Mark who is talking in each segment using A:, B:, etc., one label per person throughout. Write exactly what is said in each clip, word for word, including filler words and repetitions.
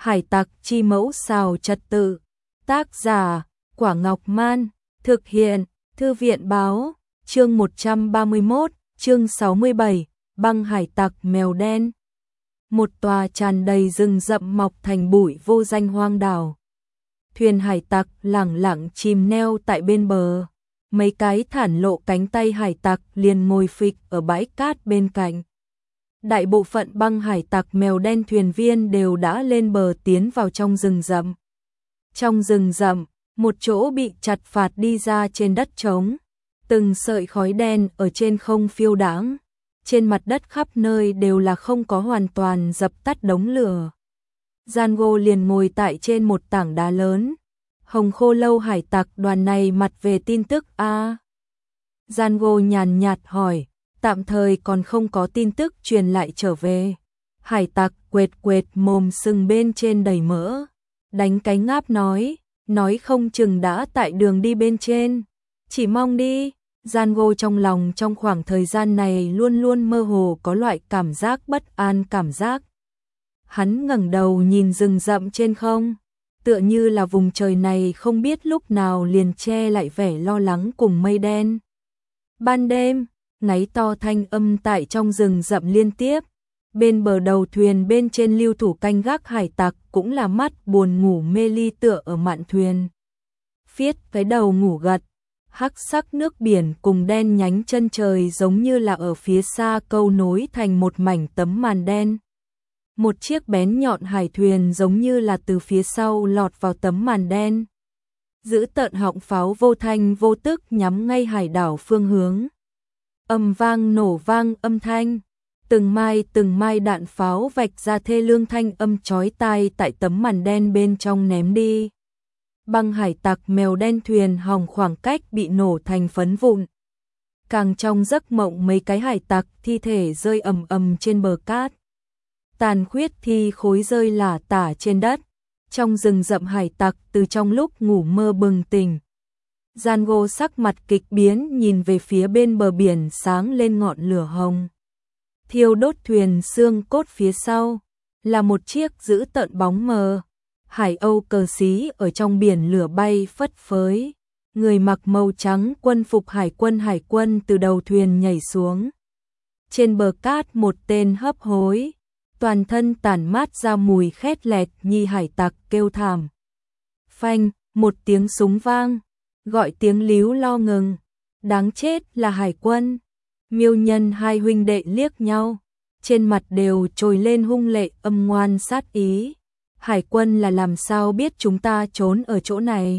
A: Hải tặc chi mẫu xào trật tự. Tác giả, Quả Ngọc Man. Thực hiện, Thư viện Báo. Chương một trăm ba mươi mốt, chương sáu mươi bảy, băng hải tặc mèo đen. Một tòa tràn đầy rừng rậm mọc thành bụi vô danh hoang đảo. Thuyền hải tặc lẳng lặng chìm neo tại bên bờ. Mấy cái thản lộ cánh tay hải tặc liền ngồi phịch ở bãi cát bên cạnh. Đại bộ phận băng hải tặc mèo đen thuyền viên đều đã lên bờ tiến vào trong rừng rậm. Trong rừng rậm, một chỗ bị chặt phạt đi ra trên đất trống. Từng sợi khói đen ở trên không phiêu đãng. Trên mặt đất khắp nơi đều là không có hoàn toàn dập tắt đống lửa. Django liền ngồi tại trên một tảng đá lớn. Hồng Khô Lâu hải tặc đoàn này mặt về tin tức a à? Django nhàn nhạt hỏi, tạm thời còn không có tin tức truyền lại trở về. Hải tặc quệt quệt mồm sừng bên trên đầy mỡ. Đánh cái ngáp nói, nói không chừng đã tại đường đi bên trên. Chỉ mong đi. Django trong lòng trong khoảng thời gian này luôn luôn mơ hồ có loại cảm giác bất an cảm giác. Hắn ngẩng đầu nhìn rừng rậm trên không, tựa như là vùng trời này không biết lúc nào liền che lại vẻ lo lắng cùng mây đen. Ban đêm, ngáy to thanh âm tại trong rừng rậm liên tiếp. Bên bờ đầu thuyền bên trên lưu thủ canh gác hải tặc cũng là mắt buồn ngủ mê ly tựa ở mạn thuyền. Phiết cái đầu ngủ gật. Hắc sắc nước biển cùng đen nhánh chân trời giống như là ở phía xa câu nối thành một mảnh tấm màn đen. Một chiếc bén nhọn hải thuyền giống như là từ phía sau lọt vào tấm màn đen. Giữ tợn họng pháo vô thanh vô tức nhắm ngay hải đảo phương hướng. Âm vang nổ vang âm thanh. Từng mai từng mai đạn pháo vạch ra thê lương thanh âm chói tai tại tấm màn đen bên trong ném đi. Băng hải tặc mèo đen thuyền hỏng khoảng cách bị nổ thành phấn vụn. Càng trong giấc mộng mấy cái hải tặc thi thể rơi ầm ầm trên bờ cát. Tàn khuyết thi khối rơi lả tả trên đất. Trong rừng rậm hải tặc từ trong lúc ngủ mơ bừng tỉnh. Django sắc mặt kịch biến nhìn về phía bên bờ biển sáng lên ngọn lửa hồng. Thiêu đốt thuyền xương cốt phía sau là một chiếc giữ tợn bóng mờ. Hải âu cờ xí ở trong biển lửa bay phất phới. Người mặc màu trắng quân phục hải quân hải quân từ đầu thuyền nhảy xuống. Trên bờ cát một tên hấp hối. Toàn thân tản mát ra mùi khét lẹt nhi hải tặc kêu thảm. Phanh, một tiếng súng vang. Gọi tiếng líu lo ngừng. Đáng chết là hải quân. Miêu Nhân hai huynh đệ liếc nhau. Trên mặt đều trồi lên hung lệ âm ngoan sát ý. Hải quân là làm sao biết chúng ta trốn ở chỗ này?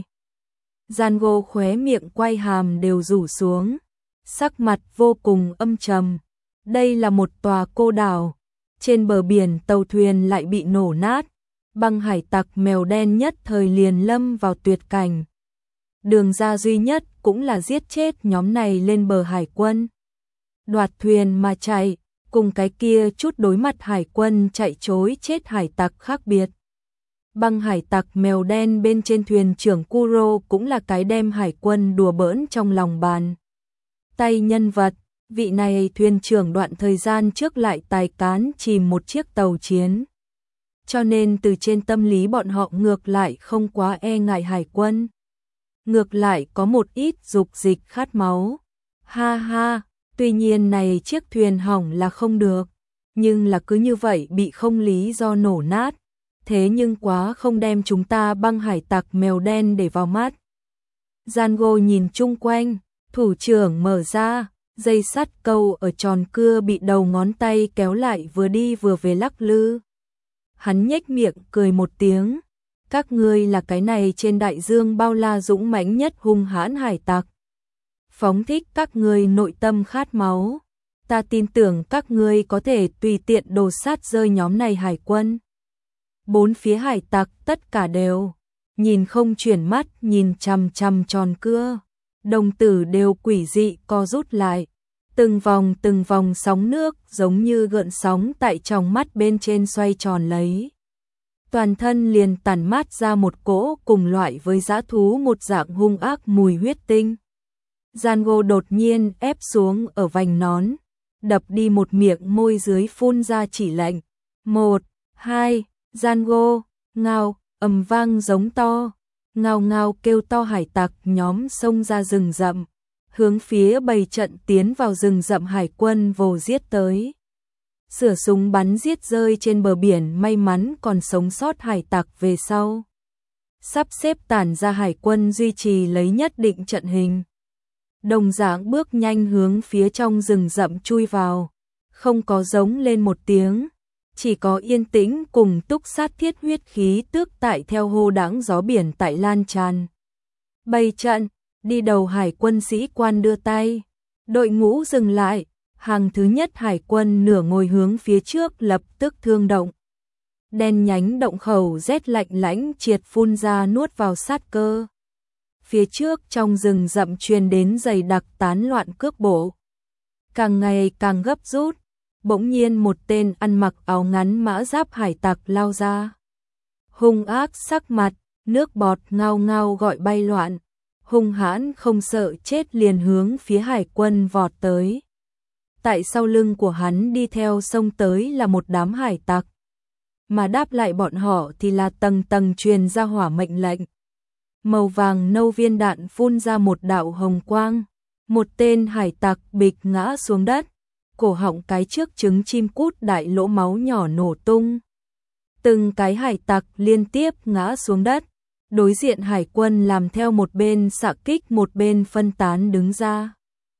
A: Django khóe miệng quay hàm đều rủ xuống, sắc mặt vô cùng âm trầm. Đây là một tòa cô đảo, trên bờ biển tàu thuyền lại bị nổ nát, băng hải tặc mèo đen nhất thời liền lâm vào tuyệt cảnh. Đường ra duy nhất cũng là giết chết nhóm này lên bờ hải quân. Đoạt thuyền mà chạy, cùng cái kia chút đối mặt hải quân chạy trối chết hải tặc khác biệt. Băng hải tặc mèo đen bên trên thuyền trưởng Kuro cũng là cái đem hải quân đùa bỡn trong lòng bàn tay nhân vật. Vị này thuyền trưởng đoạn thời gian trước lại tài cán chìm một chiếc tàu chiến. Cho nên từ trên tâm lý bọn họ ngược lại không quá e ngại hải quân. Ngược lại có một ít dục dịch khát máu. Ha ha, tuy nhiên này chiếc thuyền hỏng là không được. Nhưng là cứ như vậy bị không lý do nổ nát. Thế nhưng quá không đem chúng ta băng hải tặc mèo đen để vào mắt. Django nhìn chung quanh, thủ trưởng mở ra, dây sắt câu ở tròn cưa bị đầu ngón tay kéo lại vừa đi vừa về lắc lư. Hắn nhếch miệng cười một tiếng, các ngươi là cái này trên đại dương bao la dũng mãnh nhất hung hãn hải tặc. Phóng thích các ngươi nội tâm khát máu, ta tin tưởng các ngươi có thể tùy tiện đồ sát rơi nhóm này hải quân. Bốn phía hải tặc tất cả đều nhìn không chuyển mắt nhìn chằm chằm tròn cưa, đồng tử đều quỷ dị co rút lại, từng vòng từng vòng sóng nước giống như gợn sóng tại trong mắt bên trên xoay tròn lấy. Toàn thân liền tản mát ra một cỗ cùng loại với dã thú một dạng hung ác mùi huyết tinh. Django đột nhiên ép xuống ở vành nón, đập đi một miệng môi dưới phun ra chỉ lệnh. Một, hai, Django, ngao, ầm vang giống to, ngao ngao kêu to hải tặc nhóm xông ra rừng rậm, hướng phía bầy trận tiến vào rừng rậm hải quân vồ giết tới. Sửa súng bắn giết rơi trên bờ biển, may mắn còn sống sót hải tặc về sau. Sắp xếp tản ra hải quân duy trì lấy nhất định trận hình. Đồng dạng bước nhanh hướng phía trong rừng rậm chui vào, không có giống lên một tiếng, chỉ có yên tĩnh cùng túc sát thiết huyết khí tước tại theo hô đãng gió biển tại lan tràn. Bày trận, đi đầu hải quân sĩ quan đưa tay, đội ngũ dừng lại, hàng thứ nhất hải quân nửa ngồi hướng phía trước lập tức thương động. Đen nhánh động khẩu rét lạnh lãnh triệt phun ra nuốt vào sát cơ. Phía trước trong rừng rậm truyền đến dày đặc tán loạn cước bộ. Càng ngày càng gấp rút, bỗng nhiên một tên ăn mặc áo ngắn mã giáp hải tặc lao ra. Hung ác sắc mặt, nước bọt ngao ngao gọi bay loạn, hung hãn không sợ chết liền hướng phía hải quân vọt tới. Tại sau lưng của hắn đi theo sông tới là một đám hải tặc, mà đáp lại bọn họ thì là tầng tầng truyền ra hỏa mệnh lệnh. Màu vàng nâu viên đạn phun ra một đạo hồng quang, một tên hải tặc bịch ngã xuống đất, cổ họng cái trước trứng chim cút đại lỗ máu nhỏ nổ tung. Từng cái hải tặc liên tiếp ngã xuống đất, đối diện hải quân làm theo một bên xạ kích một bên phân tán đứng ra.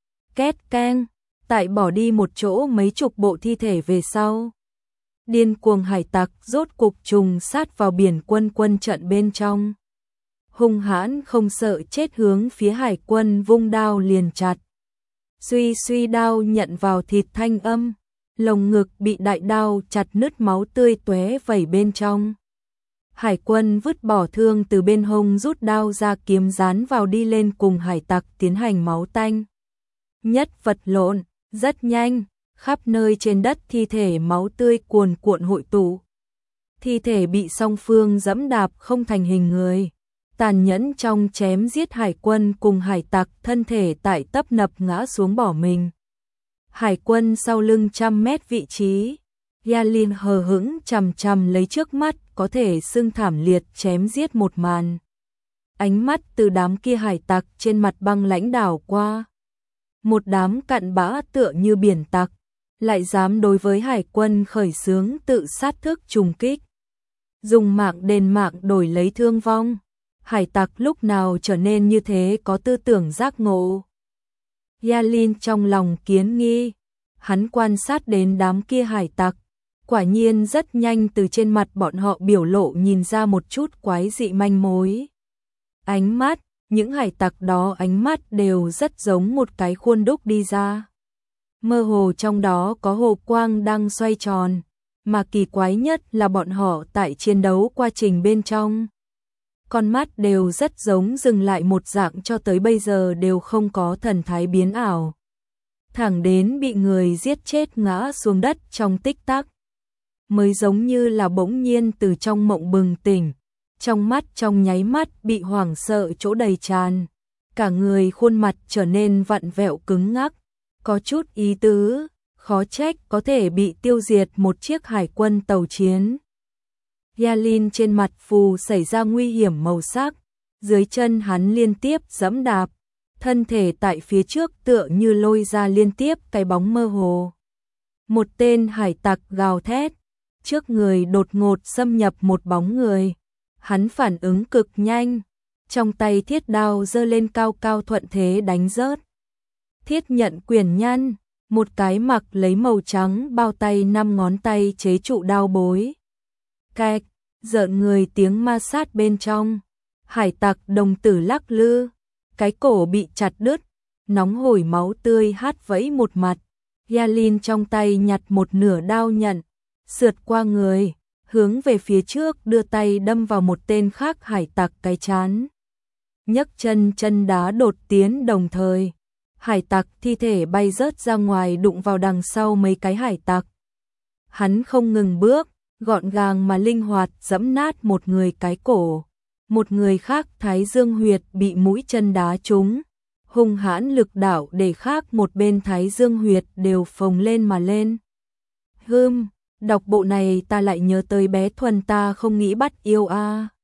A: Két keng, tại bỏ đi một chỗ mấy chục bộ thi thể về sau. Điên cuồng hải tặc rốt cục trùng sát vào biển quân quân trận bên trong. Hung hãn không sợ chết hướng phía hải quân vung đao liền chặt. Suy suy đao nhận vào thịt thanh âm, lồng ngực bị đại đao chặt nứt máu tươi tóe vẩy bên trong. Hải quân vứt bỏ thương từ bên hông rút đao ra kiếm dán vào đi lên cùng hải tặc tiến hành máu tanh. Nhất vật lộn, rất nhanh, khắp nơi trên đất thi thể máu tươi cuồn cuộn hội tụ. Thi thể bị song phương dẫm đạp không thành hình người. Tàn nhẫn trong chém giết hải quân cùng hải tặc thân thể tại tấp nập ngã xuống bỏ mình. Hải quân sau lưng trăm mét vị trí, Yalin hờ hững chằm chằm lấy trước mắt có thể xưng thảm liệt chém giết một màn. Ánh mắt từ đám kia hải tặc trên mặt băng lãnh đảo qua. Một đám cặn bã tựa như biển tặc, lại dám đối với hải quân khởi xướng tự sát thức trùng kích. Dùng mạng đền mạng đổi lấy thương vong. Hải tặc lúc nào trở nên như thế có tư tưởng giác ngộ. Yalin trong lòng kiến nghi, hắn quan sát đến đám kia hải tặc, quả nhiên rất nhanh từ trên mặt bọn họ biểu lộ nhìn ra một chút quái dị manh mối. Ánh mắt, những hải tặc đó ánh mắt đều rất giống một cái khuôn đúc đi ra. Mơ hồ trong đó có hồ quang đang xoay tròn, mà kỳ quái nhất là bọn họ tại chiến đấu quá trình bên trong. Con mắt đều rất giống dừng lại một dạng cho tới bây giờ đều không có thần thái biến ảo. Thẳng đến bị người giết chết ngã xuống đất trong tích tắc. Mới giống như là bỗng nhiên từ trong mộng bừng tỉnh. Trong mắt trong nháy mắt bị hoảng sợ chỗ đầy tràn. Cả người khuôn mặt trở nên vặn vẹo cứng ngắc. Có chút ý tứ, khó trách có thể bị tiêu diệt một chiếc hải quân tàu chiến. Yalin trên mặt phù xảy ra nguy hiểm màu sắc, dưới chân hắn liên tiếp giẫm đạp, thân thể tại phía trước tựa như lôi ra liên tiếp cái bóng mơ hồ. Một tên hải tặc gào thét, trước người đột ngột xâm nhập một bóng người, hắn phản ứng cực nhanh, trong tay thiết đao giơ lên cao cao thuận thế đánh rớt. Thiết nhận quyền nhăn, một cái mặc lấy màu trắng bao tay năm ngón tay chế trụ đao bối. Cạch, rợn người tiếng ma sát bên trong, hải tặc đồng tử lắc lư, cái cổ bị chặt đứt, nóng hổi máu tươi hát vẫy một mặt. Yalin trong tay nhặt một nửa đao nhận, sượt qua người, hướng về phía trước đưa tay đâm vào một tên khác hải tặc cái trán. Nhấc chân chân đá đột tiến đồng thời, hải tặc thi thể bay rớt ra ngoài đụng vào đằng sau mấy cái hải tặc. Hắn không ngừng bước, gọn gàng mà linh hoạt giẫm nát một người cái cổ, một người khác thái dương huyệt bị mũi chân đá trúng, hung hãn lực đạo để khác một bên thái dương huyệt đều phồng lên mà lên. Hưm, Đọc bộ này ta lại nhớ tới bé Thuần ta không nghĩ bắt yêu a.